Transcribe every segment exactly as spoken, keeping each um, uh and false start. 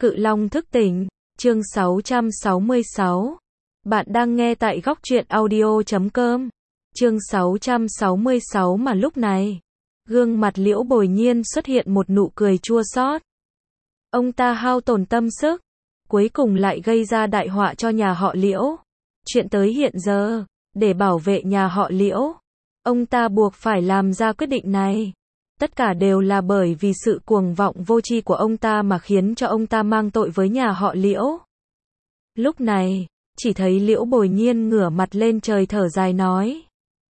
Cự Long thức tỉnh, chương sáu trăm sáu mươi sáu. Bạn đang nghe tại góc truyện audio chấm com. Chương sáu trăm sáu mươi sáu mà lúc này, gương mặt Liễu Bồi Nhiên xuất hiện một nụ cười chua xót. Ông ta hao tổn tâm sức, cuối cùng lại gây ra đại họa cho nhà họ Liễu. Chuyện tới hiện giờ, để bảo vệ nhà họ Liễu, ông ta buộc phải làm ra quyết định này. Tất cả đều là bởi vì sự cuồng vọng vô tri của ông ta mà khiến cho ông ta mang tội với nhà họ Liễu. Lúc này, chỉ thấy Liễu Bồi Nhiên ngửa mặt lên trời thở dài nói.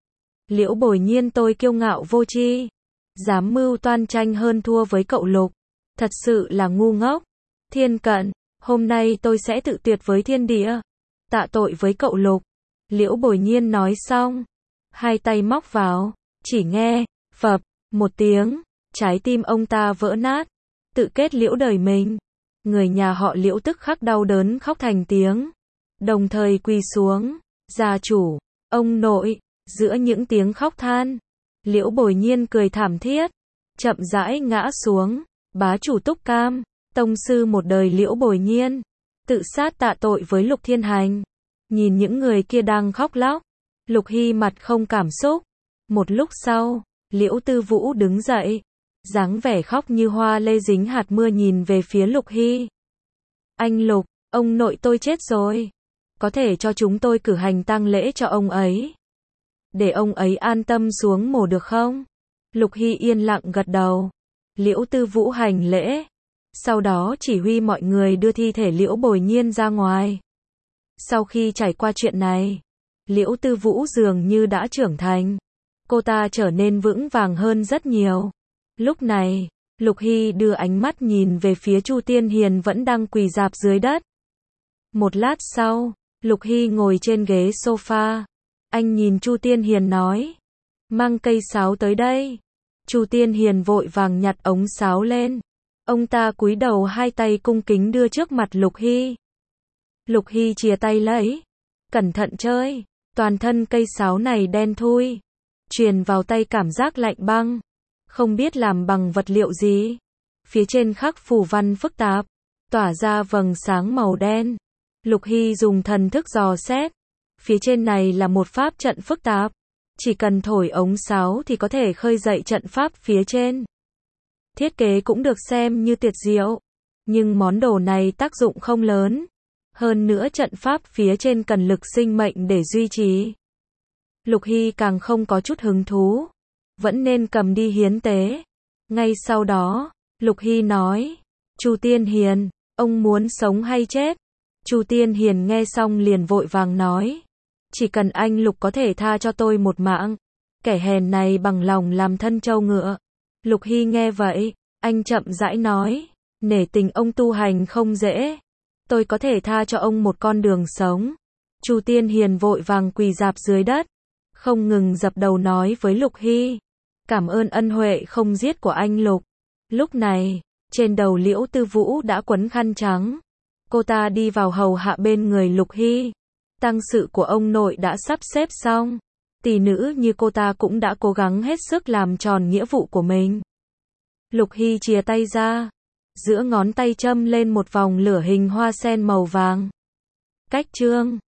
Liễu Bồi Nhiên tôi kiêu ngạo vô tri, dám mưu toan tranh hơn thua với cậu Lục. Thật sự là ngu ngốc. Thiên Cận, hôm nay tôi sẽ tự tuyệt với thiên địa, tạ tội với cậu Lục. Liễu Bồi Nhiên nói xong, hai tay móc vào, chỉ nghe, phập, một tiếng, trái tim ông ta vỡ nát, tự kết liễu đời mình. Người nhà họ Liễu tức khắc đau đớn khóc thành tiếng, đồng thời quỳ xuống, gia chủ, ông nội, giữa những tiếng khóc than, Liễu Bồi Nhiên cười thảm thiết, chậm rãi ngã xuống, bá chủ Túc Cam, tông sư một đời Liễu Bồi Nhiên, tự sát tạ tội với Lục Thiên Hành. Nhìn những người kia đang khóc lóc, Lục Hy mặt không cảm xúc. Một lúc sau, Liễu Tư Vũ đứng dậy, dáng vẻ khóc như hoa lê dính hạt mưa nhìn về phía Lục Hy. Anh Lục, ông nội tôi chết rồi. Có thể cho chúng tôi cử hành tang lễ cho ông ấy, để ông ấy an tâm xuống mồ được không? Lục Hy yên lặng gật đầu. Liễu Tư Vũ hành lễ, sau đó chỉ huy mọi người đưa thi thể Liễu Bồi Nhiên ra ngoài. Sau khi trải qua chuyện này, Liễu Tư Vũ dường như đã trưởng thành. Cô ta trở nên vững vàng hơn rất nhiều. Lúc này, Lục Hy đưa ánh mắt nhìn về phía Chu Tiên Hiền vẫn đang quỳ rạp dưới đất. Một lát sau, Lục Hy ngồi trên ghế sofa. Anh nhìn Chu Tiên Hiền nói, mang cây sáo tới đây. Chu Tiên Hiền vội vàng nhặt ống sáo lên. Ông ta cúi đầu hai tay cung kính đưa trước mặt Lục Hy. Lục Hy chìa tay lấy, cẩn thận chơi. Toàn thân cây sáo này đen thui, truyền vào tay cảm giác lạnh băng, không biết làm bằng vật liệu gì. Phía trên khắc phù văn phức tạp, tỏa ra vầng sáng màu đen. Lục Hy dùng thần thức dò xét, phía trên này là một pháp trận phức tạp, chỉ cần thổi ống sáo thì có thể khơi dậy trận pháp phía trên. Thiết kế cũng được xem như tuyệt diệu, nhưng món đồ này tác dụng không lớn. Hơn nữa trận pháp phía trên cần lực sinh mệnh để duy trì. Lục Hy càng không có chút hứng thú, vẫn nên cầm đi hiến tế. Ngay sau đó, Lục Hy nói, Chu Tiên Hiền, ông muốn sống hay chết? Chu Tiên Hiền nghe xong liền vội vàng nói, chỉ cần anh Lục có thể tha cho tôi một mạng, kẻ hèn này bằng lòng làm thân trâu ngựa. Lục Hy nghe vậy, anh chậm rãi nói, nể tình ông tu hành không dễ, tôi có thể tha cho ông một con đường sống. Chu Tiên Hiền vội vàng quỳ rạp dưới đất, không ngừng dập đầu nói với Lục Hy, cảm ơn ân huệ không giết của anh Lục. Lúc này, trên đầu Liễu Tư Vũ đã quấn khăn trắng. Cô ta đi vào hầu hạ bên người Lục Hy. Tang sự của ông nội đã sắp xếp xong. Tỷ nữ như cô ta cũng đã cố gắng hết sức làm tròn nghĩa vụ của mình. Lục Hy chìa tay ra, giữa ngón tay châm lên một vòng lửa hình hoa sen màu vàng. Cách chương